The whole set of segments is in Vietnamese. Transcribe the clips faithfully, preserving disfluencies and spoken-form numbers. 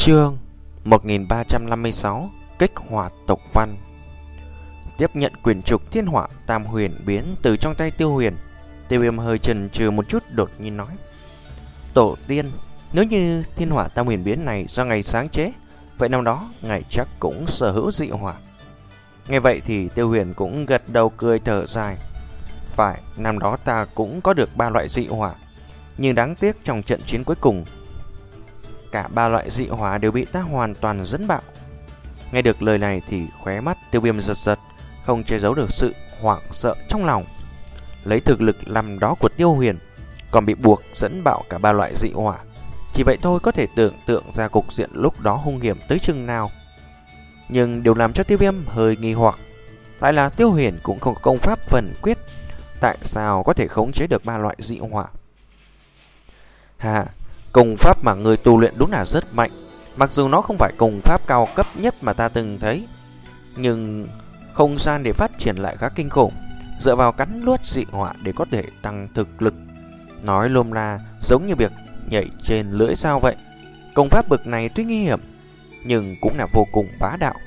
Chương một nghìn ba trăm năm mươi sáu Kích hoạt tộc văn. Tiếp nhận quyển trục Thiên Hỏa Tam Huyền Biến từ trong tay Tiêu Huyền, Tiêu Viêm hơi chần chừ một chút, đột nhiên nói: "Tổ tiên, nếu như Thiên Hỏa Tam Huyền Biến này do ngài sáng chế, vậy năm đó ngài chắc cũng sở hữu dị hỏa." Nghe vậy thì Tiêu Huyền cũng gật đầu cười thở dài: "Phải, năm đó ta cũng có được ba loại dị hỏa, nhưng đáng tiếc trong trận chiến cuối cùng, cả ba loại dị hỏa đều bị ta hoàn toàn dẫn bạo." Nghe được lời này thì khóe mắt Tiêu Viêm giật giật, không che giấu được sự hoảng sợ trong lòng. Lấy thực lực năm đó của Tiêu Huyền, còn bị buộc dẫn bạo cả ba loại dị hỏa, chỉ vậy thôi có thể tưởng tượng ra cục diện lúc đó hung hiểm tới chừng nào. Nhưng điều làm cho Tiêu Viêm hơi nghi hoặc lại là Tiêu Huyền cũng không có công pháp phần quyết, tại sao có thể khống chế được ba loại dị hỏa? Hà, công pháp mà người tu luyện đúng là rất mạnh. Mặc dù nó không phải công pháp cao cấp nhất mà ta từng thấy, nhưng không gian để phát triển lại khá kinh khủng. Dựa vào cắn nuốt dị hỏa để có thể tăng thực lực, nói lôm ra giống như việc nhảy trên lưỡi dao vậy. Công pháp bậc này tuy nguy hiểm, nhưng cũng là vô cùng bá đạo.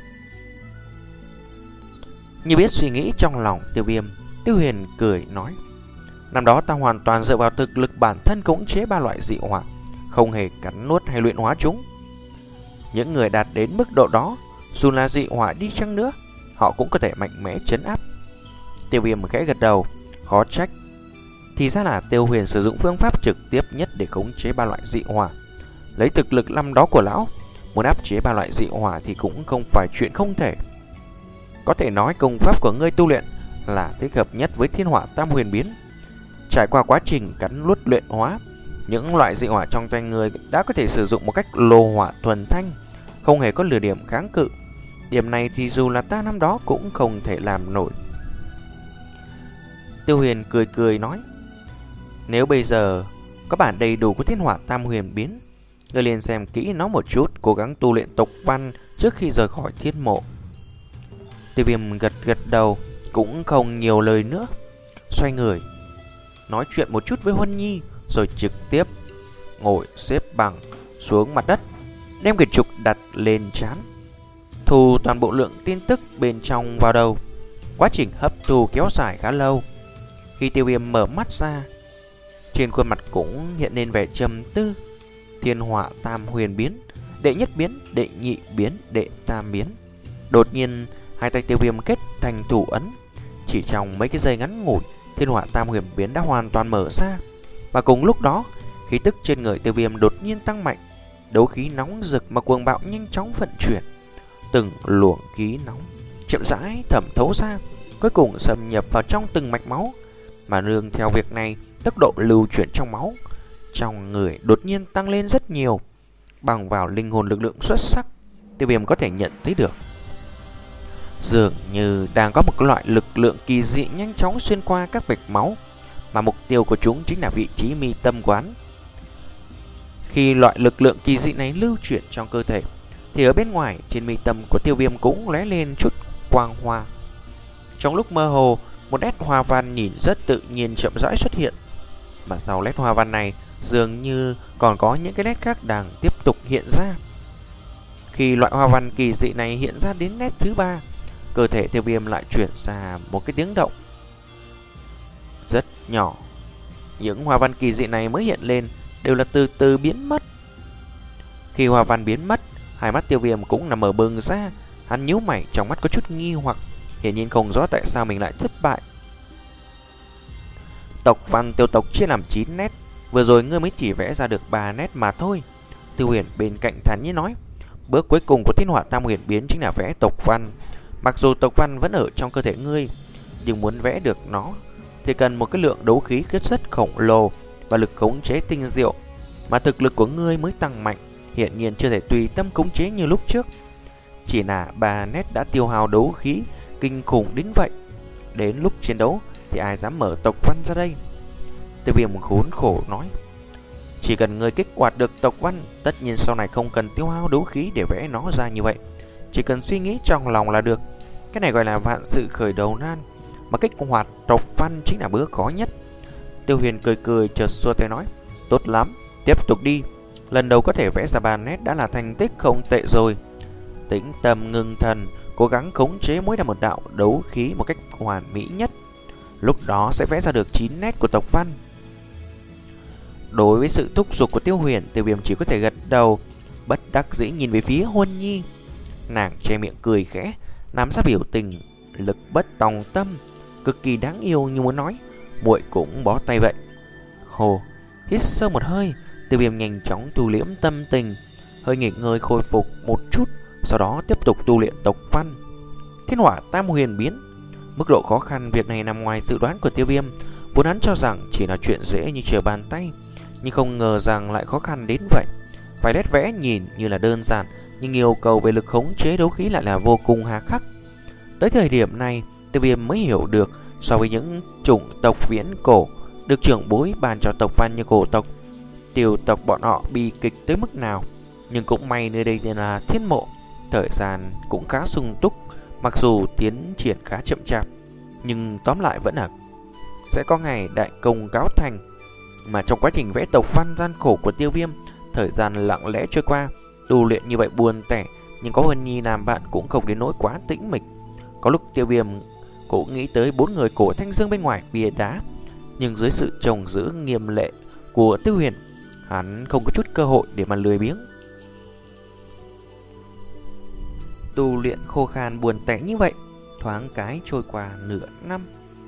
Như biết suy nghĩ trong lòng Tiêu Viêm, Tiêu Huyền cười nói: "Năm đó ta hoàn toàn dựa vào thực lực bản thân khống chế ba loại dị hỏa, không hề cắn nuốt hay luyện hóa chúng. Những người đạt đến mức độ đó, dù là dị hỏa đi chăng nữa, họ cũng có thể mạnh mẽ trấn áp." Tiêu Viêm khẽ gật đầu, khó trách. Thì ra là Tiêu Huyền sử dụng phương pháp trực tiếp nhất để khống chế ba loại dị hỏa. Lấy thực lực năm đó của lão, muốn áp chế ba loại dị hỏa thì cũng không phải chuyện không thể. Có thể nói công pháp của ngươi tu luyện là thích hợp nhất với Thiên Hỏa Tam Huyền Biến. Trải qua quá trình cắn nuốt luyện hóa, những loại dị hỏa trong tay người đã có thể sử dụng một cách lô hỏa thuần thanh, không hề có lửa điểm kháng cự. Điểm này thì dù là ta năm đó cũng không thể làm nổi. Tiêu Huyền cười cười nói: "Nếu bây giờ có bản đầy đủ của Thiên Hỏa Tam Huyền Biến, ngươi liền xem kỹ nó một chút, cố gắng tu luyện tộc văn trước khi rời khỏi thiên mộ." Tiêu Viêm gật gật đầu, cũng không nhiều lời nữa, xoay người nói chuyện một chút với Huân Nhi, rồi trực tiếp ngồi xếp bằng xuống mặt đất, đem quyển trục đặt lên trán, thu toàn bộ lượng tin tức bên trong vào đầu. Quá trình hấp thu kéo dài khá lâu. Khi Tiêu Viêm mở mắt ra, trên khuôn mặt cũng hiện lên vẻ trầm tư. Thiên Hỏa Tam Huyền Biến, đệ nhất biến, đệ nhị biến, đệ tam biến. Đột nhiên hai tay Tiêu Viêm kết thành thủ ấn. Chỉ trong mấy cái giây ngắn ngủi, Thiên Hỏa Tam Huyền Biến đã hoàn toàn mở ra. Và cùng lúc đó, khí tức trên người Tiêu Viêm đột nhiên tăng mạnh. Đấu khí nóng rực mà cuồng bạo nhanh chóng vận chuyển. Từng luồng khí nóng chậm rãi thẩm thấu ra, cuối cùng xâm nhập vào trong từng mạch máu. Mà nương theo việc này, tốc độ lưu chuyển trong máu trong người đột nhiên tăng lên rất nhiều. Bằng vào linh hồn lực lượng xuất sắc, Tiêu Viêm có thể nhận thấy được dường như đang có một loại lực lượng kỳ dị nhanh chóng xuyên qua các mạch máu, mà mục tiêu của chúng chính là vị trí mi tâm quán. Khi loại lực lượng kỳ dị này lưu chuyển trong cơ thể, thì ở bên ngoài trên mi tâm của Tiêu Viêm cũng lóe lên chút quang hoa. Trong lúc mơ hồ, một nét hoa văn nhìn rất tự nhiên chậm rãi xuất hiện, mà sau nét hoa văn này dường như còn có những cái nét khác đang tiếp tục hiện ra. Khi loại hoa văn kỳ dị này hiện ra đến nét thứ ba, cơ thể Tiêu Viêm lại chuyển ra một cái tiếng động rất nhỏ. Những hoa văn kỳ dị này mới hiện lên đều là từ từ biến mất. Khi hoa văn biến mất, hai mắt Tiêu Viêm cũng nằm mở bừng ra. Hắn nhíu mày, trong mắt có chút nghi hoặc, hiển nhiên không rõ tại sao mình lại thất bại. "Tộc văn tiêu tộc chia làm chín nét, vừa rồi ngươi mới chỉ vẽ ra được ba nét mà thôi." Tiêu Huyền bên cạnh thản nhiên nói: "Bước cuối cùng của Thiên Hỏa Tam Huyền Biến chính là vẽ tộc văn. Mặc dù tộc văn vẫn ở trong cơ thể ngươi, nhưng muốn vẽ được nó thì cần một cái lượng đấu khí rất khổng lồ và lực khống chế tinh diệu, mà thực lực của ngươi mới tăng mạnh, hiện nhiên chưa thể tùy tâm khống chế như lúc trước. Chỉ là ba nét đã tiêu hao đấu khí kinh khủng đến vậy, đến lúc chiến đấu thì ai dám mở tộc văn ra đây?" Tiêu Viêm khốn khổ nói: "Chỉ cần ngươi kích hoạt được tộc văn, tất nhiên sau này không cần tiêu hao đấu khí để vẽ nó ra như vậy. Chỉ cần suy nghĩ trong lòng là được. Cái này gọi là vạn sự khởi đầu nan, mà kích hoạt tộc văn chính là bước khó nhất." Tiêu Huyền cười cười chợt xua tay nói: "Tốt lắm, tiếp tục đi. Lần đầu có thể vẽ ra ba nét đã là thành tích không tệ rồi. Tĩnh tâm ngưng thần, cố gắng khống chế mỗi là một đạo đấu khí một cách hoàn mỹ nhất. Lúc đó sẽ vẽ ra được chín nét của tộc văn. Đối với sự thúc giục của Tiêu Huyền, Tiêu Viêm chỉ có thể gật đầu, bất đắc dĩ nhìn về phía Huân Nhi. Nàng che miệng cười khẽ, nắm ra biểu tình lực bất tòng tâm, cực kỳ đáng yêu như muốn nói muội cũng bó tay vậy. Hồ hít sâu một hơi, Tiêu Viêm nhanh chóng tu liễm tâm tình, hơi nghỉ ngơi khôi phục một chút, sau đó tiếp tục tu luyện tộc văn. Thiên hỏa tam huyền biến. Mức độ khó khăn việc này nằm ngoài dự đoán của Tiêu Viêm. Vốn hắn cho rằng chỉ là chuyện dễ như trở bàn tay, nhưng không ngờ rằng lại khó khăn đến vậy. Vài nét vẽ nhìn như là đơn giản, nhưng yêu cầu về lực khống chế đấu khí lại là vô cùng hà khắc. Tới thời điểm này, Tiêu Viêm mới hiểu được so với những chủng tộc viễn cổ được trưởng bối bàn cho tộc văn như cổ tộc, Tiêu tộc bọn họ bi kịch tới mức nào. Nhưng cũng may nơi đây là Thiên Mộ, thời gian cũng khá sung túc, mặc dù tiến triển khá chậm chạp, nhưng tóm lại vẫn là sẽ có ngày đại công cáo thành. Mà trong quá trình vẽ tộc văn gian khổ của Tiêu Viêm, thời gian lặng lẽ trôi qua. Tu luyện như vậy buồn tẻ, nhưng có Huân Nhi làm bạn cũng không đến nỗi quá tĩnh mịch. Có lúc Tiêu Viêm cũng nghĩ tới bốn người cổ Thanh Dương bên ngoài bia đá, nhưng dưới sự trông giữ nghiêm lệ của Tiêu Huyền, hắn không có chút cơ hội để mà lười biếng. Tu luyện khô khan buồn tẻ như vậy, thoáng cái trôi qua nửa năm.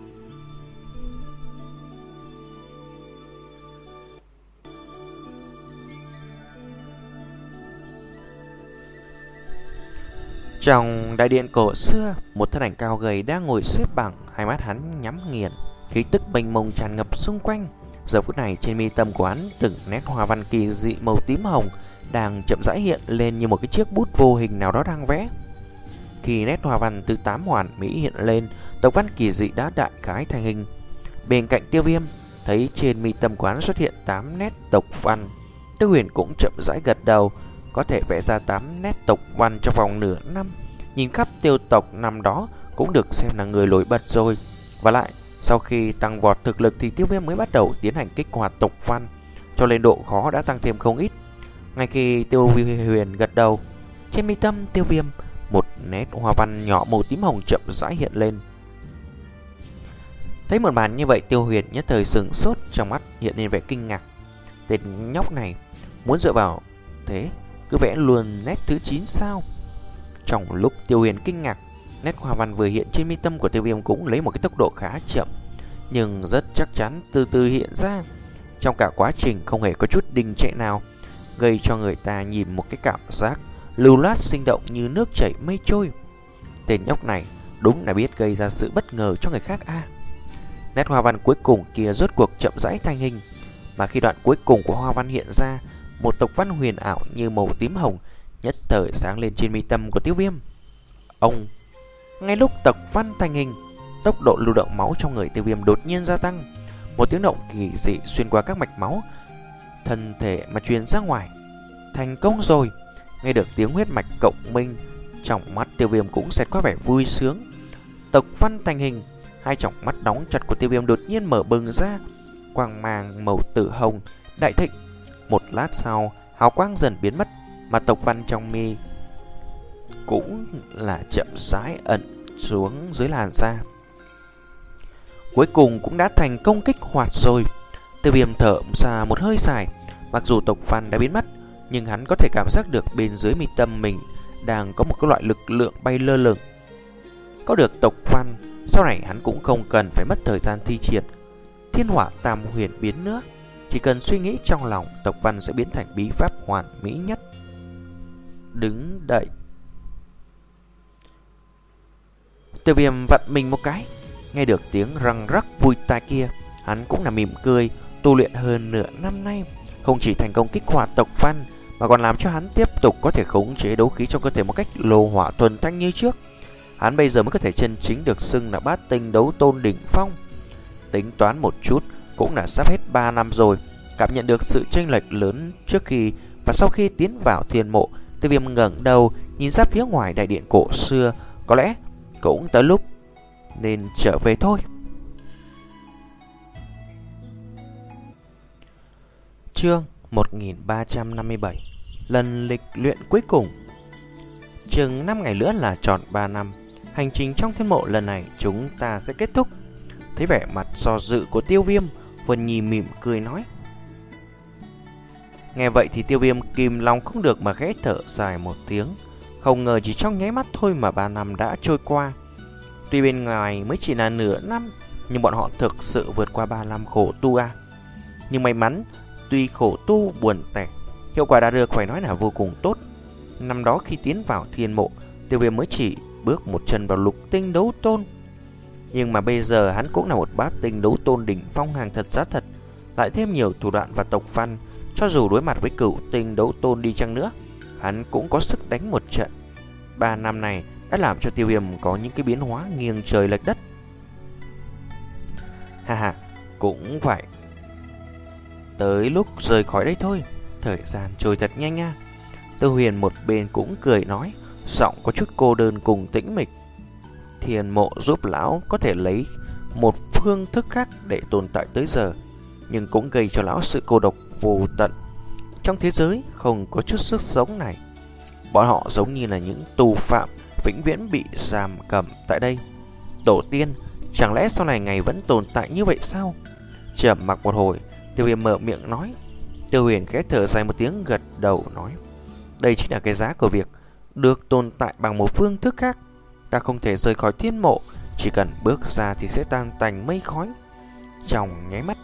Trong đại điện cổ xưa, một thân ảnh cao gầy đang ngồi xếp bằng, hai mắt hắn nhắm nghiền, khí tức mênh mông tràn ngập xung quanh. Giờ phút này trên mi tâm của hắn, từng nét hoa văn kỳ dị màu tím hồng đang chậm rãi hiện lên như một cái chiếc bút vô hình nào đó đang vẽ. Khi nét hoa văn thứ tám hoàn mỹ hiện lên, tộc văn kỳ dị đã đại khái thành hình. Bên cạnh Tiêu Viêm, thấy trên mi tâm của hắn xuất hiện tám nét tộc văn. Tiêu Huyền cũng chậm rãi gật đầu, có thể vẽ ra tám nét tộc văn trong vòng nửa năm. Nhìn khắp tiêu tộc năm đó cũng được xem là người nổi bật rồi. Và lại, sau khi tăng vọt thực lực thì Tiêu Viêm mới bắt đầu tiến hành kích hoạt tộc văn, cho nên độ khó đã tăng thêm không ít. Ngay khi Tiêu Huyền gật đầu, trên mi tâm Tiêu Viêm, một nét hoa văn nhỏ màu tím hồng chậm rãi hiện lên. Thấy một màn như vậy, Tiêu Huyền nhất thời sửng sốt, trong mắt hiện lên vẻ kinh ngạc. Tên nhóc này muốn dựa vào thế cứ vẽ luôn nét thứ chín sao? Trong lúc Tiêu Huyền kinh ngạc, nét hoa văn vừa hiện trên mi tâm của Tiêu Viêm cũng lấy một cái tốc độ khá chậm, nhưng rất chắc chắn từ từ hiện ra. Trong cả quá trình không hề có chút đình trệ nào, gây cho người ta nhìn một cái cảm giác lưu loát sinh động như nước chảy mây trôi. Tên nhóc này đúng là biết gây ra sự bất ngờ cho người khác a. À, nét hoa văn cuối cùng kia rốt cuộc chậm rãi thành hình, mà khi đoạn cuối cùng của hoa văn hiện ra, một tộc văn huyền ảo như màu tím hồng nhất thời sáng lên trên mi tâm của Tiêu Viêm. Ông, ngay lúc tộc văn thành hình, tốc độ lưu động máu trong người Tiêu Viêm đột nhiên gia tăng. Một tiếng động kỳ dị xuyên qua các mạch máu thân thể mà truyền ra ngoài. Thành công rồi! Nghe được tiếng huyết mạch cộng minh, trong mắt Tiêu Viêm cũng xẹt qua vẻ vui sướng. Tộc văn thành hình, hai tròng mắt đóng chặt của Tiêu Viêm đột nhiên mở bừng ra, quang mang màu tử hồng đại thịnh. Một lát sau, hào quang dần biến mất, mà tộc văn trong mi cũng là chậm rãi ẩn xuống dưới làn da. Cuối cùng cũng đã thành công kích hoạt rồi. Tiêu Viêm thở ra một hơi dài. Mặc dù tộc văn đã biến mất, nhưng hắn có thể cảm giác được bên dưới mi tâm mình đang có một cái loại lực lượng bay lơ lửng. Có được tộc văn, sau này hắn cũng không cần phải mất thời gian thi triển thiên hỏa tam huyền biến nữa. Chỉ cần suy nghĩ trong lòng, tộc văn sẽ biến thành bí pháp hoàn mỹ nhất. Đứng đậy. Tiêu Viêm vặn mình một cái, nghe được tiếng răng rắc vui tai kia, hắn cũng là mỉm cười. Tu luyện hơn nửa năm nay, không chỉ thành công kích hoạt tộc văn, mà còn làm cho hắn tiếp tục có thể khống chế đấu khí trong cơ thể một cách lô hỏa thuần thanh như trước. Hắn bây giờ mới có thể chân chính được xưng là bát tinh đấu tôn đỉnh phong. Tính toán một chút, cũng đã sắp hết ba năm rồi. Cảm nhận được sự chênh lệch lớn trước khi và sau khi tiến vào thiên mộ, Tiêu Viêm ngẩng đầu nhìn ra phía ngoài đại điện cổ xưa. Có lẽ cũng tới lúc nên trở về thôi. Chương một nghìn ba trăm năm mươi bảy. Lần lịch luyện cuối cùng. Chừng năm ngày nữa là tròn ba năm. Hành trình trong thiên mộ lần này chúng ta sẽ kết thúc. Thấy vẻ mặt do dự của Tiêu Viêm, Huân Nhi mỉm cười nói. Nghe vậy thì Tiêu Viêm kìm lòng không được mà khẽ thở dài một tiếng. Không ngờ chỉ trong nháy mắt thôi mà ba năm đã trôi qua. Tuy bên ngoài mới chỉ là nửa năm, nhưng bọn họ thực sự vượt qua ba năm khổ tu à. Nhưng may mắn, tuy khổ tu buồn tẻ, hiệu quả đạt được phải nói là vô cùng tốt. Năm đó khi tiến vào thiên mộ, Tiêu Viêm mới chỉ bước một chân vào lục tinh đấu tôn. Nhưng mà bây giờ hắn cũng là một bát tinh đấu tôn đỉnh phong hàng thật giá thật, lại thêm nhiều thủ đoạn và tộc văn. Cho dù đối mặt với cửu tinh đấu tôn đi chăng nữa, hắn cũng có sức đánh một trận. Ba năm này đã làm cho Tiêu Viêm có những cái biến hóa nghiêng trời lệch đất. Ha ha, cũng phải tới lúc rời khỏi đây thôi. Thời gian trôi thật nhanh nha. Tư Huyền một bên cũng cười nói, giọng có chút cô đơn cùng tĩnh mịch. Thiên mộ giúp lão có thể lấy một phương thức khác để tồn tại tới giờ, nhưng cũng gây cho lão sự cô độc vô tận. Trong thế giới không có chút sức sống này, bọn họ giống như là những tù phạm vĩnh viễn bị giam cầm tại đây. Tổ tiên, chẳng lẽ sau này ngày vẫn tồn tại như vậy sao? Trầm mặc một hồi, Tiêu Viêm mở miệng nói. Tiêu Huyền khẽ thở dài một tiếng, gật đầu nói, đây chính là cái giá của việc được tồn tại bằng một phương thức khác. Ta không thể rời khỏi thiên mộ, chỉ cần bước ra thì sẽ tan tành mây khói trong nháy mắt.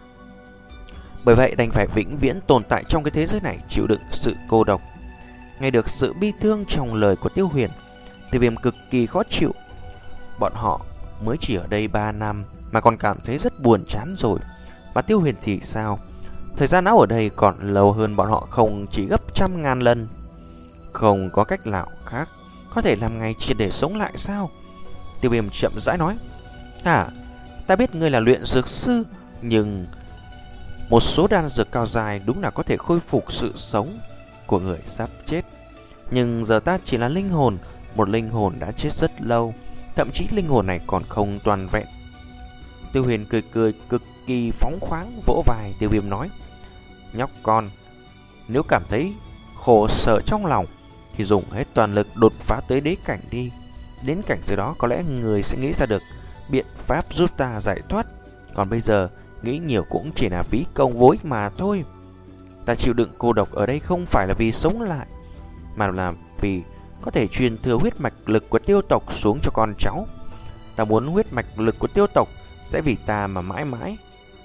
Bởi vậy đành phải vĩnh viễn tồn tại trong cái thế giới này, chịu đựng sự cô độc. Nghe được sự bi thương trong lời của Tiêu Huyền, Tiêu Viêm cực kỳ khó chịu. Bọn họ mới chỉ ở đây ba năm mà còn cảm thấy rất buồn chán rồi. Mà Tiêu Huyền thì sao? Thời gian áo ở đây còn lâu hơn bọn họ không chỉ gấp trăm ngàn lần. Không có cách nào khác có thể làm ngày triệt để sống lại sao? Tiêu Viêm chậm rãi nói. À, ta biết ngươi là luyện dược sư, nhưng một số đan dược cao dài đúng là có thể khôi phục sự sống của người sắp chết. Nhưng giờ ta chỉ là linh hồn, một linh hồn đã chết rất lâu, thậm chí linh hồn này còn không toàn vẹn. Tiêu Huyền cười cười cực kỳ phóng khoáng, vỗ vai Tiêu Viêm nói, nhóc con, nếu cảm thấy khổ sở trong lòng thì dùng hết toàn lực đột phá tới đế cảnh đi. Đến cảnh giới đó có lẽ người sẽ nghĩ ra được biện pháp giúp ta giải thoát. Còn bây giờ nghĩ nhiều cũng chỉ là phí công vô ích mà thôi. Ta chịu đựng cô độc ở đây không phải là vì sống lại, mà là vì có thể truyền thừa huyết mạch lực của tiêu tộc xuống cho con cháu. Ta muốn huyết mạch lực của tiêu tộc sẽ vì ta mà mãi mãi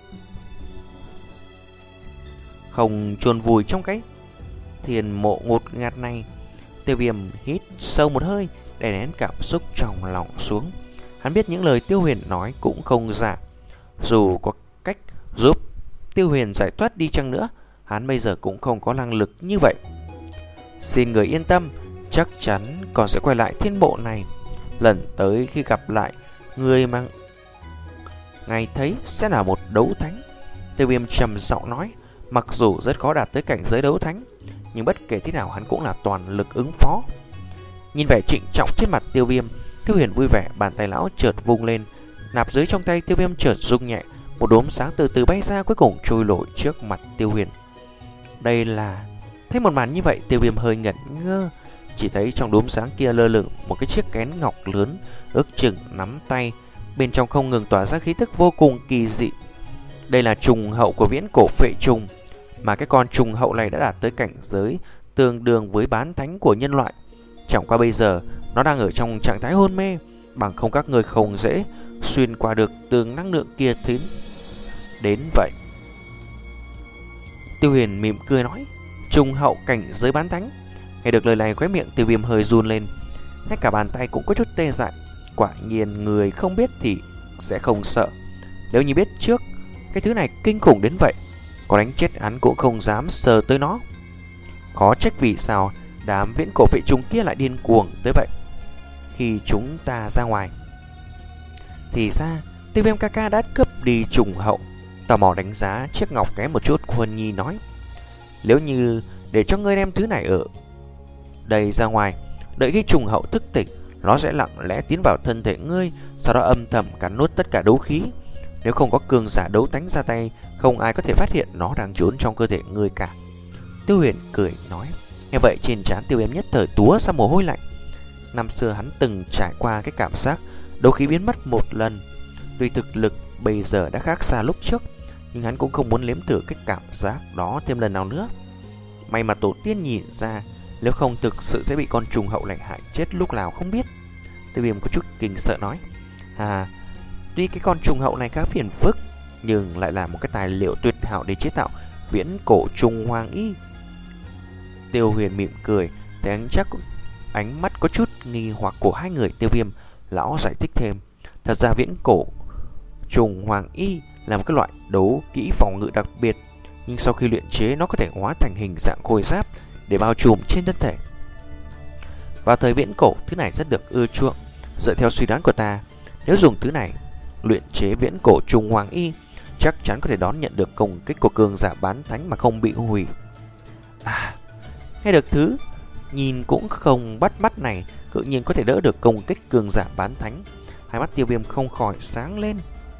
không chôn vùi trong cái thiên mộ ngột ngạt này. Tiêu Viêm hít sâu một hơi để nén cảm xúc trong lòng xuống. Hắn biết những lời Tiêu Huyền nói cũng không giả. Dù có cách giúp Tiêu Huyền giải thoát đi chăng nữa, hắn bây giờ cũng không có năng lực như vậy. Xin người yên tâm, chắc chắn còn sẽ quay lại thiên mộ này. Lần tới khi gặp lại, người mà ngài thấy sẽ là một đấu thánh. Tiêu Viêm trầm giọng nói. Mặc dù rất khó đạt tới cảnh giới đấu thánh, nhưng bất kể thế nào hắn cũng là toàn lực ứng phó. Nhìn vẻ trịnh trọng trên mặt Tiêu Viêm, Tiêu Huyền vui vẻ, bàn tay lão chợt vung lên, nạp dưới trong tay Tiêu Viêm chợt rung nhẹ, một đốm sáng từ từ bay ra, cuối cùng trôi nổi trước mặt Tiêu Huyền. Đây là... Thấy một màn như vậy, Tiêu Viêm hơi ngẩn ngơ. Chỉ thấy trong đốm sáng kia lơ lửng một cái chiếc kén ngọc lớn, ước chừng nắm tay, bên trong không ngừng tỏa ra khí tức vô cùng kỳ dị. Đây là trùng hậu của viễn cổ phệ trùng, mà cái con trùng hậu này đã đạt tới cảnh giới tương đương với bán thánh của nhân loại. Chẳng qua bây giờ nó đang ở trong trạng thái hôn mê, bằng không các người không dễ xuyên qua được tường năng lượng kia thính đến vậy. Tiêu Huyền mỉm cười nói, trùng hậu cảnh giới bán thánh. Nghe được lời này, khóe miệng Tiêu Viêm hơi run lên, ngay cả bàn tay cũng có chút tê dại. Quả nhiên người không biết thì sẽ không sợ. Nếu như biết trước cái thứ này kinh khủng đến vậy, có đánh chết hắn cũng không dám sờ tới nó. Khó trách vì sao đám viễn cổ phệ trùng kia lại điên cuồng tới vậy. Khi chúng ta ra ngoài thì ra Tiêu Viêm ca ca đã cướp đi trùng hậu. Tò mò đánh giá chiếc ngọc kém một chút, Huân Nhi nói, nếu như để cho ngươi đem thứ này ở đây ra ngoài, đợi khi trùng hậu thức tỉnh, nó sẽ lặng lẽ tiến vào thân thể ngươi, sau đó âm thầm cắn nuốt tất cả đấu khí. Nếu không có cường giả đấu tánh ra tay, không ai có thể phát hiện nó đang trốn trong cơ thể ngươi cả. Tiêu Huyền cười nói. Nghe vậy trên trán Tiêu Viêm nhất thời túa ra mồ hôi lạnh. Năm xưa hắn từng trải qua cái cảm giác đấu khí biến mất một lần. Tuy thực lực bây giờ đã khác xa lúc trước, nhưng hắn cũng không muốn nếm thử cái cảm giác đó thêm lần nào nữa. May mà tổ tiên nhìn ra, nếu không thực sự sẽ bị con trùng hậu lạnh hại chết lúc nào không biết. Tiêu Viêm có chút kinh sợ nói. À, tuy cái con trùng hậu này khá phiền phức, nhưng lại là một cái tài liệu tuyệt hảo để chế tạo viễn cổ trùng hoàng y. Tiêu Huyền mỉm cười, thấy ánh chắc ánh mắt có chút nghi hoặc của hai người. Tiêu Viêm lão giải thích thêm. Thật ra viễn cổ trùng hoàng y là một cái loại đấu kỹ phòng ngự đặc biệt, nhưng sau khi luyện chế nó có thể hóa thành hình dạng khôi giáp để bao trùm trên thân thể. Vào thời viễn cổ, thứ này rất được ưa chuộng. Dựa theo suy đoán của ta, nếu dùng thứ này luyện chế viễn cổ trùng hoàng y, chắc chắn có thể đón nhận được công kích của cường giả bán thánh mà không bị hủy. À, nghe được thứ nhìn cũng không bắt mắt này, tự nhiên có thể đỡ được công kích cường giả bán thánh. Hai mắt Tiêu Viêm không khỏi sáng lên.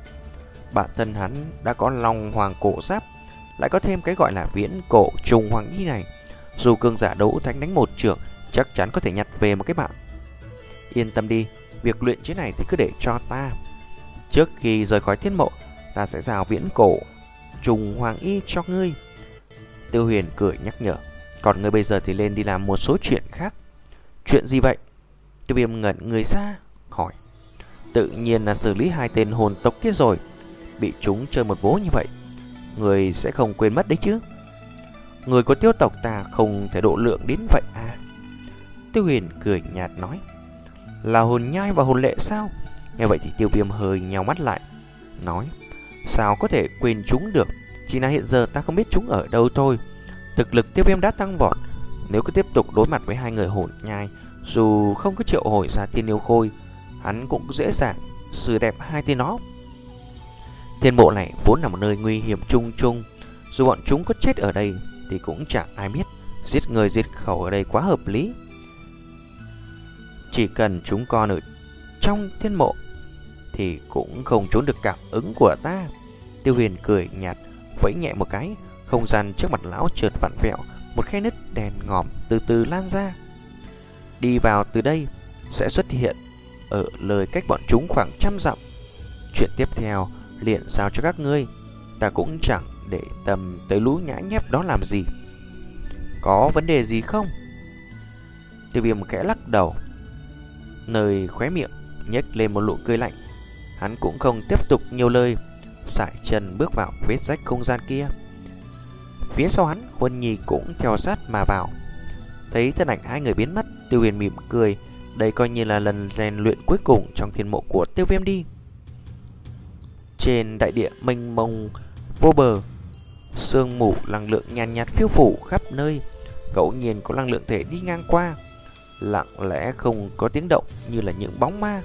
Bản thân hắn đã có long hoàng cổ giáp, lại có thêm cái gọi là viễn cổ trùng hoàng y này, dù cường giả đấu thánh đánh một trưởng chắc chắn có thể nhặt về một cái mạng. Yên tâm đi, việc luyện chế này thì cứ để cho ta. Trước khi rời khỏi thiên mộ, ta sẽ giao viễn cổ trùng hoàng y cho ngươi. Tiêu Huyền cười nhắc nhở. Còn ngươi bây giờ thì lên đi làm một số chuyện khác. Chuyện gì vậy? Tiêu Viêm ngẩn người ra hỏi. Tự nhiên là xử lý hai tên hồn tộc kia rồi. Bị chúng chơi một vố như vậy, người sẽ không quên mất đấy chứ. Người của tiêu tộc ta không thể độ lượng đến vậy à? Tiêu Huyền cười nhạt nói. Là hồn nhai và hồn lệ sao? Nghe vậy thì Tiêu Viêm hơi nheo mắt lại, nói. Sao có thể quên chúng được? Chỉ là hiện giờ ta không biết chúng ở đâu thôi. Thực lực Tiêu Viêm đã tăng vọt. Nếu cứ tiếp tục đối mặt với hai người hồn nhai, dù không có triệu hồi ra tiên yêu khôi, hắn cũng dễ dàng xử đẹp hai tên nó. Thiên mộ này vốn là một nơi nguy hiểm chung chung, dù bọn chúng có chết ở đây thì cũng chẳng ai biết. Giết người diệt khẩu ở đây quá hợp lý. Chỉ cần chúng còn ở trong thiên mộ thì cũng không trốn được cảm ứng của ta. Tiêu Huyền cười nhạt, vẫy nhẹ một cái, không gian trước mặt lão chợt vặn vẹo, một khe nứt đèn ngòm từ từ lan ra. Đi vào từ đây sẽ xuất hiện ở lời cách bọn chúng khoảng trăm dặm. Chuyện tiếp theo liền giao cho các ngươi, ta cũng chẳng để tâm tới lũ nhã nhép đó làm gì. Có vấn đề gì không? Tiêu Viêm khẽ lắc đầu, nơi khóe miệng nhếch lên một nụ cười lạnh. Hắn cũng không tiếp tục nhiều lời, sải chân bước vào vết rách không gian kia. Phía sau hắn, Huân Nhi cũng theo sát mà vào. Thấy thân ảnh hai người biến mất, Tiêu Huyền mỉm cười. Đây coi như là lần rèn luyện cuối cùng trong thiên mộ của Tiêu Viêm đi. Trên đại địa mênh mông vô bờ, sương mù năng lượng nhàn nhạt phiêu phủ khắp nơi. Ngẫu nhiên có năng lượng thể đi ngang qua, lặng lẽ không có tiếng động như là những bóng ma.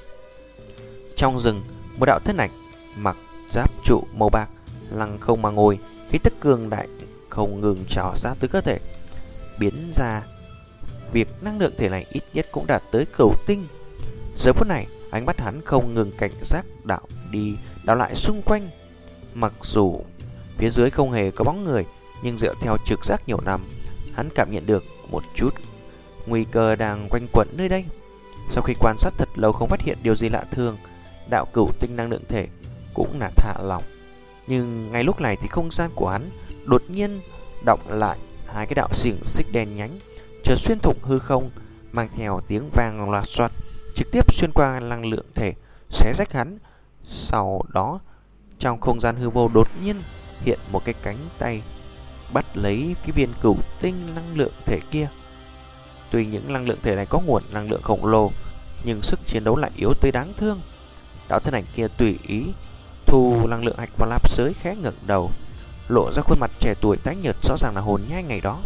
Trong rừng, một đạo thân ảnh mặc giáp trụ màu bạc lăng không mà ngồi, khí tức cường đại không ngừng trào ra từ cơ thể, biến ra việc năng lượng thể này ít nhất cũng đạt tới cửu tinh. Giờ phút này, ánh mắt hắn không ngừng cảnh giác đảo đi đảo lại xung quanh. Mặc dù phía dưới không hề có bóng người, nhưng dựa theo trực giác nhiều năm, hắn cảm nhận được một chút nguy cơ đang quanh quẩn nơi đây. Sau khi quan sát thật lâu không phát hiện điều gì lạ thường, đạo cửu tinh năng lượng thể cũng là thả lỏng. Nhưng ngay lúc này thì không gian của hắn đột nhiên động lại, hai cái đạo xiềng xích đen nhánh chợt xuyên thủng hư không, mang theo tiếng vang loạt xoạt, trực tiếp xuyên qua năng lượng thể, xé rách hắn. Sau đó, trong không gian hư vô đột nhiên hiện một cái cánh tay bắt lấy cái viên cửu tinh năng lượng thể kia. Tuy những năng lượng thể này có nguồn năng lượng khổng lồ, nhưng sức chiến đấu lại yếu tới đáng thương. Đạo thân ảnh kia tùy ý thu năng lượng hạch vào lạp giới, khẽ ngẩng đầu, lộ ra khuôn mặt trẻ tuổi tái nhợt, rõ ràng là hồn nhai ngày đó.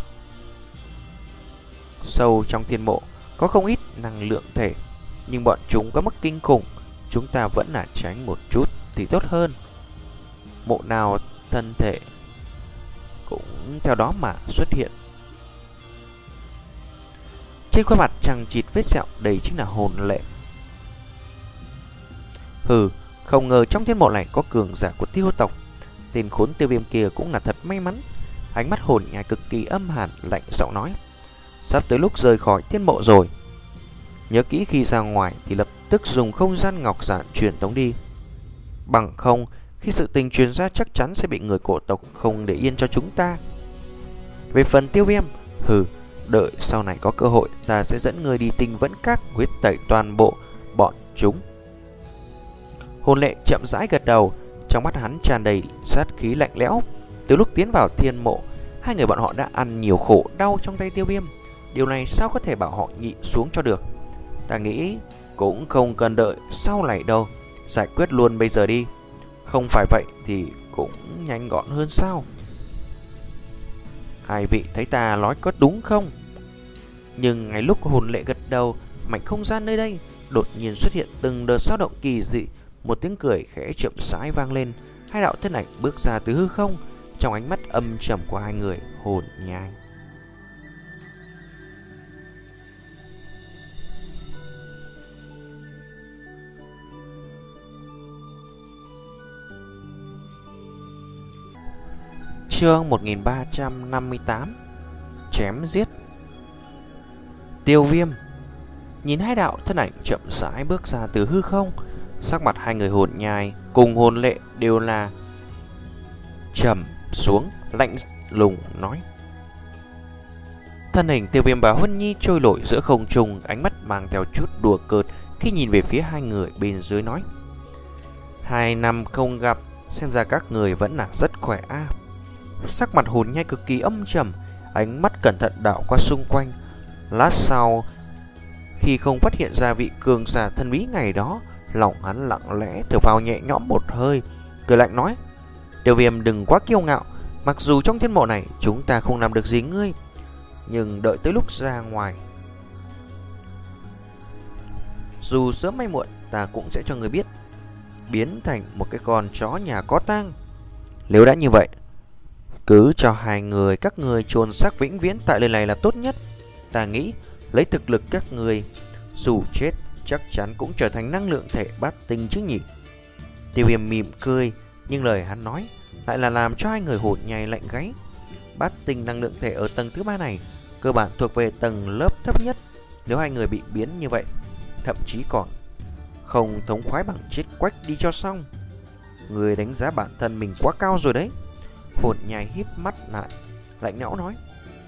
Sâu trong thiên mộ có không ít năng lượng thể, nhưng bọn chúng có mức kinh khủng, chúng ta vẫn là tránh một chút thì tốt hơn. Mộ nào thân thể cũng theo đó mà xuất hiện. Trên khuôn mặt chằng chịt vết sẹo, đây chính là hồn lệ. Hừ, Không ngờ trong thiên mộ này có cường giả của Tiêu tộc. Tên khốn Tiêu Viêm kia cũng là thật may mắn. Ánh mắt hồn nhai cực kỳ âm hàn, lạnh giọng nói: sắp tới lúc rời khỏi thiên mộ rồi. Nhớ kỹ khi ra ngoài thì lập tức dùng không gian ngọc giản truyền tống đi. Bằng không, khi sự tình truyền ra chắc chắn sẽ bị người cổ tộc không để yên cho chúng ta. Về phần Tiêu Viêm, hừ, đợi sau này có cơ hội ta sẽ dẫn người đi Tinh Vẫn Các huyết tẩy toàn bộ bọn chúng. Hồn Lệ chậm rãi gật đầu, trong mắt hắn tràn đầy sát khí lạnh lẽo. Từ lúc tiến vào thiên mộ, hai người bọn họ đã ăn nhiều khổ đau trong tay Tiêu Viêm. Điều này sao có thể bảo họ nhịn xuống cho được. Ta nghĩ cũng không cần đợi sau này đâu, giải quyết luôn bây giờ đi. Không phải vậy thì cũng nhanh gọn hơn sao? Hai vị thấy ta nói có đúng không? Nhưng ngay lúc Hồn Lệ gật đầu, mảnh không gian nơi đây đột nhiên xuất hiện từng đợt dao động kỳ dị. Một tiếng cười khẽ chậm rãi vang lên. Hai đạo thân ảnh bước ra từ hư không. Trong ánh mắt âm trầm của hai người, hồn nhai. Chương một nghìn ba trăm năm mươi tám. Chém giết. Tiêu Viêm nhìn hai đạo thân ảnh chậm rãi bước ra từ hư không, sắc mặt hai người hồn nhai cùng Hồn Lệ đều là trầm xuống, lạnh lùng nói. Thân hình Tiêu Viêm và Huân Nhi trôi nổi giữa không trung, ánh mắt mang theo chút đùa cợt khi nhìn về phía hai người bên dưới nói: hai năm không gặp, xem ra các người vẫn là rất khỏe a. À. Sắc mặt Hồn Nhai cực kỳ âm trầm, ánh mắt cẩn thận đảo qua xung quanh. Lát sau, khi không phát hiện ra vị cường giả thân bí ngày đó, lòng hắn lặng lẽ thở vào nhẹ nhõm một hơi, cười lạnh nói: Tiêu Viêm đừng quá kiêu ngạo, mặc dù trong thiên mộ này chúng ta không làm được gì ngươi, nhưng đợi tới lúc ra ngoài, dù sớm hay muộn ta cũng sẽ cho ngươi biết, biến thành một cái con chó nhà có tang. Nếu đã như vậy, cứ cho hai người các người chôn xác vĩnh viễn tại nơi này là tốt nhất. Ta nghĩ lấy thực lực các người, dù chết chắc chắn cũng trở thành năng lượng thể bát tinh chứ nhỉ. Tiêu Viêm mỉm cười, nhưng lời hắn nói lại là làm cho hai người hồn nhai lạnh gáy. Bát tinh năng lượng thể ở tầng thứ ba này cơ bản thuộc về tầng lớp thấp nhất. Nếu hai người bị biến như vậy, thậm chí còn không thống khoái bằng chết quách đi cho xong. Người đánh giá bản thân mình quá cao rồi đấy. Hồn nhai híp mắt lại, lạnh lẽo nói.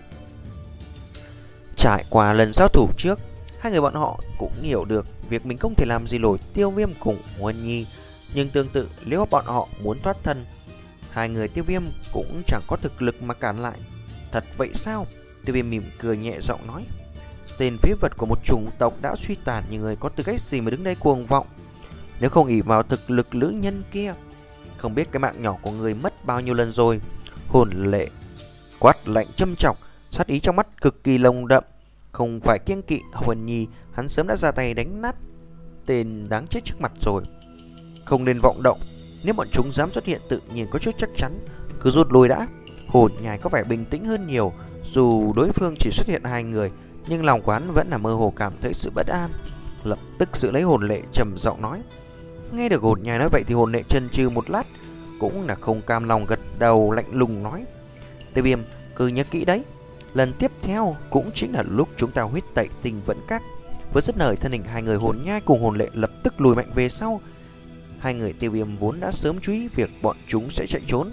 Trải qua lần giao thủ trước, hai người bọn họ cũng hiểu được việc mình không thể làm gì nổi Tiêu Viêm cùng Huân Nhi. Nhưng tương tự, nếu bọn họ muốn thoát thân, hai người Tiêu Viêm cũng chẳng có thực lực mà cản lại. Thật vậy sao? Tiêu Viêm mỉm cười nhẹ giọng nói. Tên phế vật của một chủng tộc đã suy tàn như người có tư cách gì mà đứng đây cuồng vọng. Nếu không ỷ vào thực lực nữ nhân kia, không biết cái mạng nhỏ của người mất bao nhiêu lần rồi. Hồn Lệ quát lạnh châm chọc, sát ý trong mắt cực kỳ lồng đậm. Không phải kiêng kỵ Huân Nhi, hắn sớm đã ra tay đánh nát tên đáng chết trước mặt rồi. Không nên vọng động, nếu bọn chúng dám xuất hiện tự nhiên có chút chắc chắn, cứ rút lui đã. Hồn nhai có vẻ bình tĩnh hơn nhiều. Dù đối phương chỉ xuất hiện hai người, nhưng lòng quán vẫn là mơ hồ cảm thấy sự bất an. Lập tức giữ lấy Hồn Lệ trầm giọng nói. Nghe được Hồn nhai nói vậy thì Hồn Lệ chần chừ một lát, cũng là không cam lòng gật đầu lạnh lùng nói. Tiêu Viêm cứ nhớ kỹ đấy, lần tiếp theo cũng chính là lúc chúng ta huyết tẩy Tinh Vẫn Các. Với dứt lời, thân hình hai người Hồn nhai cùng Hồn Lệ lập tức lùi mạnh về sau. Hai người Tiêu Viêm vốn đã sớm chú ý việc bọn chúng sẽ chạy trốn.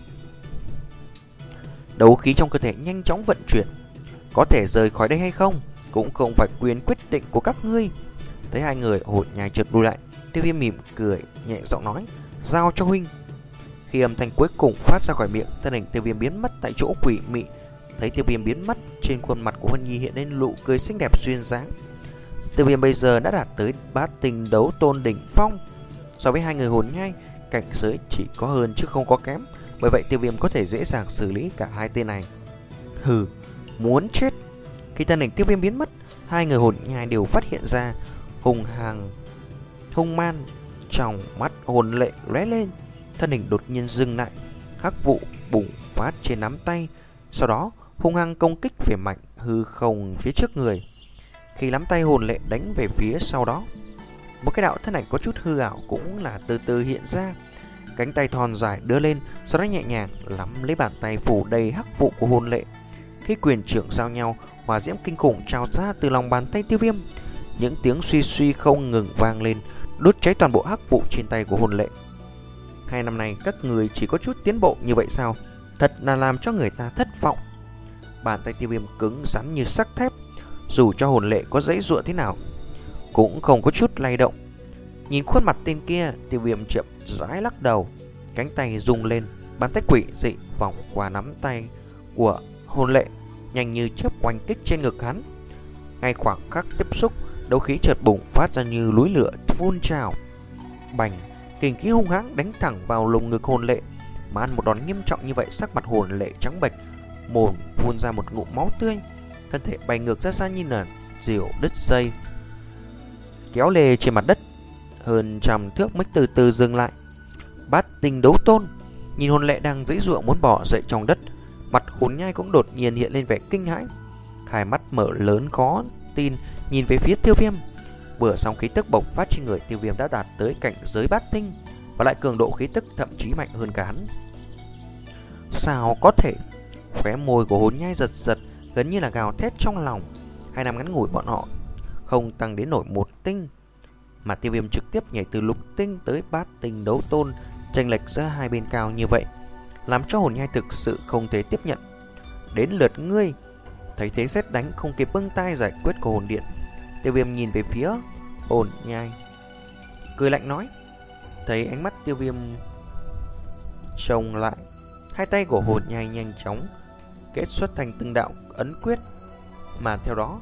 Đấu khí trong cơ thể nhanh chóng vận chuyển, có thể rời khỏi đây hay không cũng không phải quyền quyết định của các ngươi. Thấy hai người Hồn nhai chợt lùi lại, Tiêu Viêm mỉm cười nhẹ giọng nói. Giao cho huynh. Khi âm thanh cuối cùng phát ra khỏi miệng, thân hình Tiêu Viêm biến mất tại chỗ quỷ mị. Thấy Tiêu Viêm biến mất, trên khuôn mặt của Huân Nhi hiện lên nụ cười xinh đẹp duyên dáng. Tiêu Viêm bây giờ đã đạt tới bát tinh đấu tôn đỉnh phong. So với hai người hồn nhai, cảnh giới chỉ có hơn chứ không có kém. Bởi vậy Tiêu Viêm có thể dễ dàng xử lý cả hai tên này. Hừ, muốn chết. Khi thân hình Tiêu Viêm biến mất, hai người hồn nhai đều phát hiện ra hung hăng hung man trong mắt Hồn Lệ lóe lên. Thân hình đột nhiên dừng lại, hắc vụ bùng phát trên nắm tay, sau đó hung hăng công kích về mạnh hư không phía trước người. Khi nắm tay Hồn Lệ đánh về phía sau đó, một cái đạo thân ảnh có chút hư ảo cũng là từ từ hiện ra. Cánh tay thon dài đưa lên, sau đó nhẹ nhàng nắm lấy bàn tay phủ đầy hắc vụ của hồn lệ. Khi quyền trưởng giao nhau, hỏa diễm kinh khủng trào ra từ lòng bàn tay Tiêu Viêm. Những tiếng suy suy không ngừng vang lên, đốt cháy toàn bộ hắc vụ trên tay của hồn lệ. Hai năm nay các người chỉ có chút tiến bộ như vậy sao? Thật là làm cho người ta thất vọng. Bàn tay Tiêu Viêm cứng rắn như sắt thép, dù cho hồn lệ có giãy giụa thế nào cũng không có chút lay động. Nhìn khuôn mặt tên kia, Tiêu Viêm chậm rãi lắc đầu, cánh tay rung lên, bàn tay quỷ dị vòng qua nắm tay của hồn lệ, nhanh như chớp oanh kích trên ngực hắn. Ngay khoảng khắc tiếp xúc, đấu khí chợt bùng phát ra như núi lửa phun trào. Bành, kình khí hung hãng đánh thẳng vào lồng ngực hồn lệ. Mà ăn một đòn nghiêm trọng như vậy, sắc mặt hồn lệ trắng bệch, mồm phun ra một ngụm máu tươi, thân thể bay ngược ra xa như là diều đứt dây, kéo lê trên mặt đất hơn trăm thước mới từ từ dừng lại. Bát tinh đấu tôn nhìn hồn lệ đang giãy giụa muốn bỏ dậy trong đất, mặt hồn nhai cũng đột nhiên hiện lên vẻ kinh hãi, hai mắt mở lớn khó tin nhìn về phía Tiêu Viêm. Vừa xong khí tức bộc phát trên người Tiêu Viêm đã đạt tới cảnh giới bát tinh, và lại cường độ khí tức thậm chí mạnh hơn cả hắn. Sao có thể? Khóe môi của hồn nhai giật giật, gần như là gào thét trong lòng. Hai năm ngắn ngủi bọn họ không tăng đến nổi một tinh, mà Tiêu Viêm trực tiếp nhảy từ lục tinh tới bát tinh đấu tôn, chênh lệch giữa hai bên cao như vậy, làm cho hồn nhai thực sự không thể tiếp nhận. Đến lượt ngươi. Thấy thế sét đánh không kịp bưng tay giải quyết của hồn điện, Tiêu Viêm nhìn về phía hồn nhai, cười lạnh nói. Thấy ánh mắt Tiêu Viêm trông lại, hai tay của hồn nhai nhanh chóng kết xuất thành từng đạo ấn quyết, mà theo đó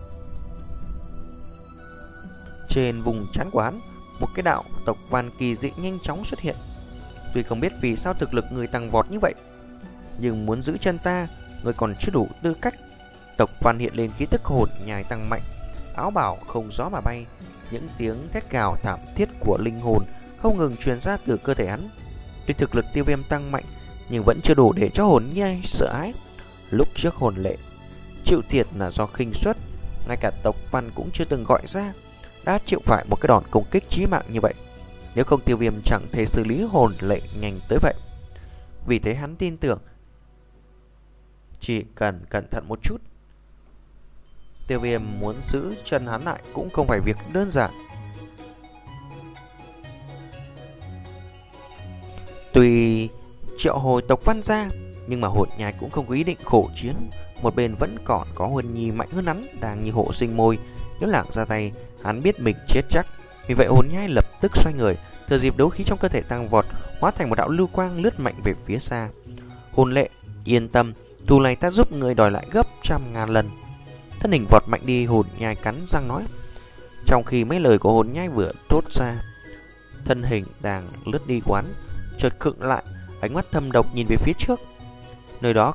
trên vùng trán của hắn, một cái đạo tộc văn kỳ dị nhanh chóng xuất hiện. Tuy không biết vì sao thực lực người tăng vọt như vậy, nhưng muốn giữ chân ta, người còn chưa đủ tư cách. Tộc văn hiện lên khí tức hồn nhai tăng mạnh, áo bào không gió mà bay, những tiếng thét gào thảm thiết của linh hồn không ngừng truyền ra từ cơ thể hắn. Tuy thực lực Tiêu Viêm tăng mạnh, nhưng vẫn chưa đủ để cho hồn nhai sợ hãi. Lúc trước hồn lệ chịu thiệt là do khinh suất, ngay cả tộc văn cũng chưa từng gọi ra, đã chịu phải một cái đòn công kích chí mạng như vậy. Nếu không, Tiêu Viêm chẳng thể xử lý hồn lệ nhanh tới vậy. Vì thế hắn tin tưởng chỉ cần cẩn thận một chút, Tiêu Viêm muốn giữ chân hắn lại cũng không phải việc đơn giản. Tuy triệu hồi tộc văn ra, nhưng mà hồn nhai cũng không có ý định khổ chiến. Một bên vẫn còn có Huân Nhi mạnh hơn hắn đang như hộ sinh môi, nếu lảng ra tay hắn biết mình chết chắc. Vì vậy hồn nhai lập tức xoay người, thừa dịp đấu khí trong cơ thể tăng vọt, hóa thành một đạo lưu quang lướt mạnh về phía xa. Hồn lệ, yên tâm, thù này ta giúp người đòi lại gấp trăm ngàn lần. Thân hình vọt mạnh đi, hồn nhai cắn răng nói. Trong khi mấy lời của hồn nhai vừa thốt ra, thân hình đang lướt đi quán chợt khựng lại, ánh mắt thâm độc nhìn về phía trước. Nơi đó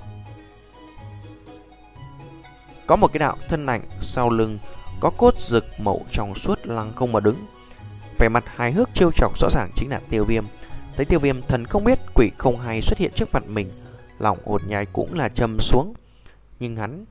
có một cái đạo thân ảnh, sau lưng có cốt rực màu trong suốt lăng không mà đứng, vẻ mặt hài hước trêu chọc, rõ ràng chính là Tiêu Viêm. Thấy Tiêu Viêm thần không biết quỷ không hay xuất hiện trước mặt mình, lòng hồn nhai cũng là trầm xuống. Nhưng hắn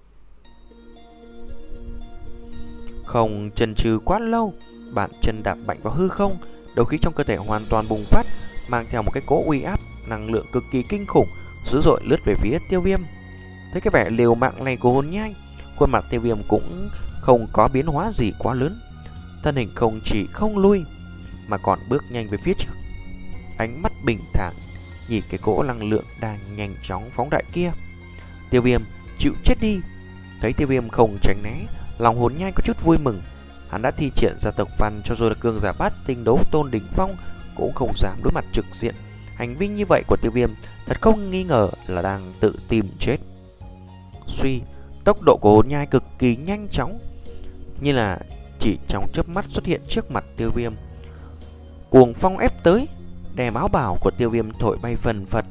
không chần chừ quá lâu, bàn chân đạp mạnh vào hư không, đấu khí trong cơ thể hoàn toàn bùng phát, mang theo một cái cỗ uy áp năng lượng cực kỳ kinh khủng, dữ dội lướt về phía Tiêu Viêm. Thấy cái vẻ liều mạng này của hồn nhai, khuôn mặt Tiêu Viêm cũng không có biến hóa gì quá lớn, thân hình không chỉ không lui mà còn bước nhanh về phía trước, ánh mắt bình thản nhìn cái cỗ năng lượng đang nhanh chóng phóng đại kia. Tiêu Viêm, chịu chết đi. Thấy Tiêu Viêm không tránh né, lòng hồn nhai có chút vui mừng. Hắn đã thi triển ra tộc văn, cho dù là cường giả bát tinh đấu tôn đỉnh phong cũng không dám đối mặt trực diện. Hành vi như vậy của Tiêu Viêm thật không nghi ngờ là đang tự tìm chết. Suy, tốc độ của hồn nhai cực kỳ nhanh chóng, như là chỉ trong chớp mắt xuất hiện trước mặt Tiêu Viêm. Cuồng phong ép tới, đem áo bào của Tiêu Viêm thổi bay phần phật.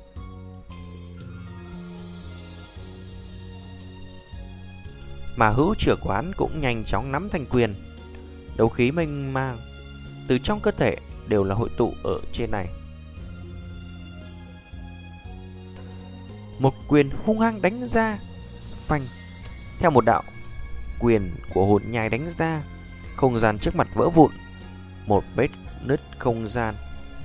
Mà hữu trưởng của hắn cũng nhanh chóng nắm thành quyền. Đấu khí mênh mang từ trong cơ thể đều là hội tụ ở trên này. Một quyền hung hăng đánh ra, phanh. Theo một đạo quyền của hồn nhai đánh ra, Không gian trước mặt vỡ vụn, một vết nứt không gian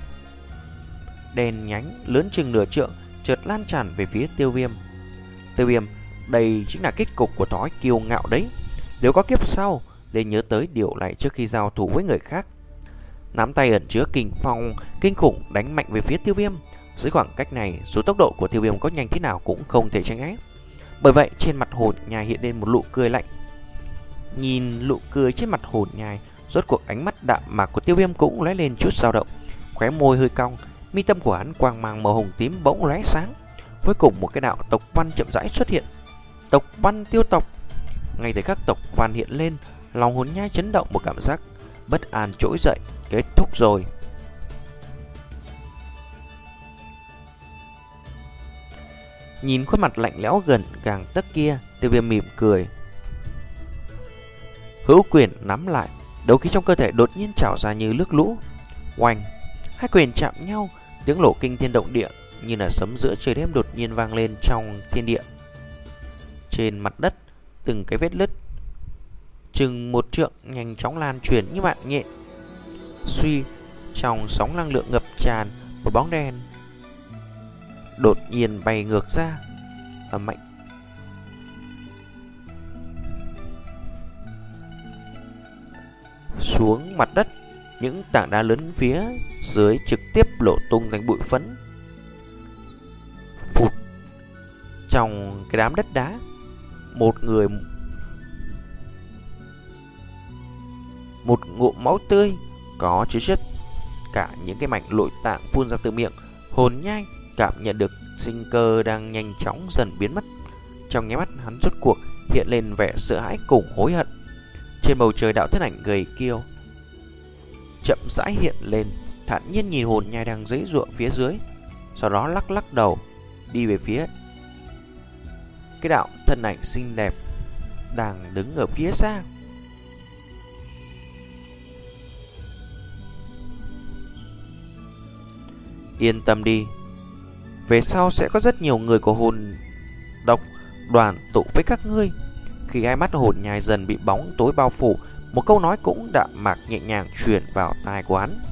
đen nhánh lớn chừng nửa trượng chợt lan tràn về phía Tiêu Viêm. Tiêu Viêm, đây chính là kết cục của thói kiêu ngạo đấy. Nếu có kiếp sau, nên nhớ tới điều này trước khi giao thủ với người khác. Nắm tay ẩn chứa kình phong kinh khủng đánh mạnh về phía Tiêu Viêm. Dưới khoảng cách này, dù tốc độ của Tiêu Viêm có nhanh thế nào cũng không thể tránh né. Bởi vậy, trên mặt hồn nhai hiện lên một nụ cười lạnh. Nhìn nụ cười trên mặt hồn nhai, rốt cuộc ánh mắt đạm mạc của Tiêu Viêm cũng lóe lên chút dao động, khóe môi hơi cong, mi tâm của hắn quang mang màu hồng tím bỗng lóe sáng. Cuối cùng một cái đạo tộc văn chậm rãi xuất hiện. Tộc văn tiêu tộc. Ngay tới các tộc văn hiện lên, lòng hồn nhai chấn động một cảm giác bất an trỗi dậy. Kết thúc rồi. Nhìn khuôn mặt lạnh lẽo gần gang tấc kia, Tiêu Viêm mỉm cười. Hữu quyền nắm lại, đấu khí trong cơ thể đột nhiên trào ra như nước lũ. Oanh, hai quyền chạm nhau, tiếng nổ kinh thiên động địa như là sấm giữa trời đêm đột nhiên vang lên trong thiên địa. Trên mặt đất, từng cái vết nứt chừng một trượng nhanh chóng lan truyền như mạng nhện. Suy, trong sóng năng lượng ngập tràn, một bóng đen đột nhiên bay ngược ra và mạnh xuống mặt đất. Những tảng đá lớn phía dưới trực tiếp lộ tung thành bụi phấn. Phụt. Trong cái đám đất đá, một người một ngụm máu tươi có chứa chất cả những cái mảnh nội tạng phun ra từ miệng. Hồn nhai cảm nhận được sinh cơ đang nhanh chóng dần biến mất. Trong nháy mắt, hắn rốt cuộc hiện lên vẻ sợ hãi cùng hối hận. Trên bầu trời, đạo thân ảnh gầy kiêu chậm rãi hiện lên, thản nhiên nhìn hồn nhai đang giãy giụa phía dưới, sau đó lắc lắc đầu đi về phía cái đạo thân ảnh xinh đẹp đang đứng ở phía xa. Yên tâm đi, về sau sẽ có rất nhiều người của hồn độc đoàn tụ với các ngươi. Khi hai mắt hồn nhai dần bị bóng tối bao phủ, một câu nói cũng đạm mạc nhẹ nhàng truyền vào tai của hắn.